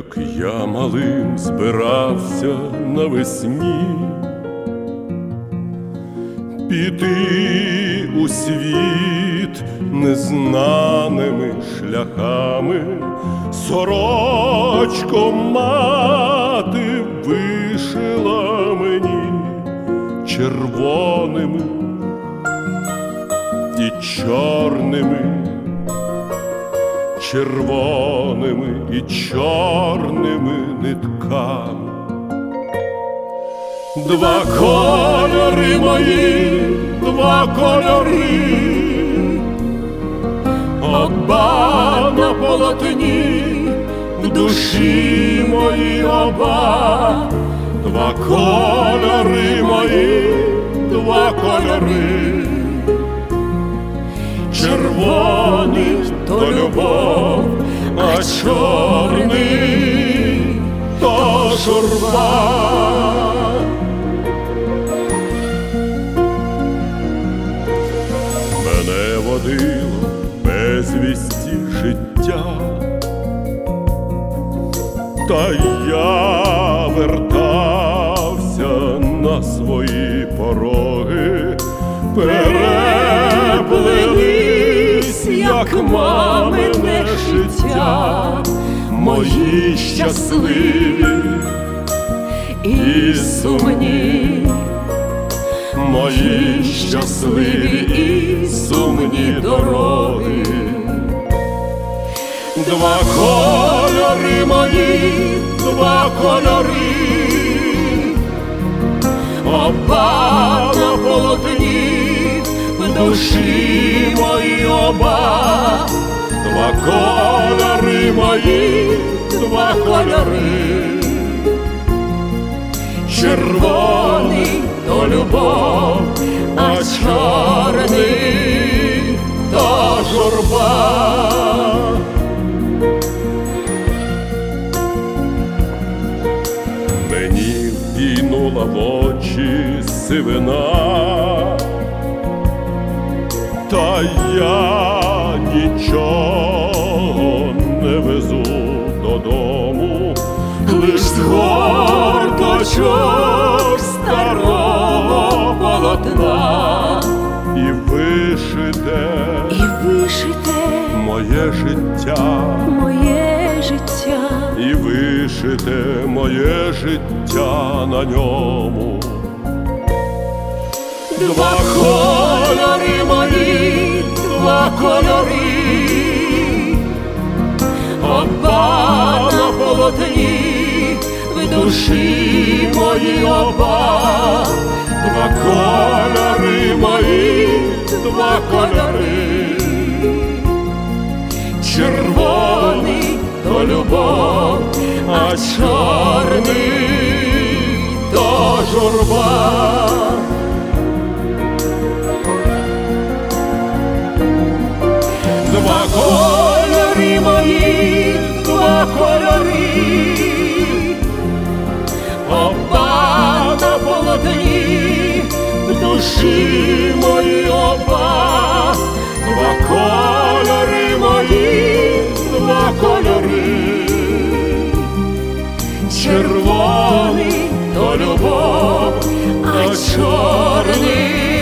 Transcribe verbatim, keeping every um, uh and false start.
Як я малим збирався навесні піти у світ незнаними шляхами, сорочко мати вишила мені червоними і чорними, червоними і чорними нитками. Два кольори мої, два кольори, оба на полотні, в душі мої оба. Два кольори мої, два кольори, червоний то любов, а чорний то журба. Мене водило безвісті життя, та я вертався на свої пороги. Переплились, як мамине життя, мої щасливі і сумні, мої щасливі і сумні дороги. Два кольори мої, два кольори, оба на полотні, в душі мої оба. Два кольори мої, два кольори, червоний то любов, а чорний то журба. Мені війнула в очі сивина, та я нічого не везу додому, лиш з горточок старого полотна. І вишите, і вишите моє життя, моє життя, і вишите моє життя на ньому. Два кольори мої, два кольори, оба на полотні, в душі мої оба. Два кольори мої, два кольори, червоний то любов, а чорний то журба. Два кольори мої, два кольори, оба на полотні, в душі мої оба. Два кольори мої, два кольори, червоний то любов, а чорний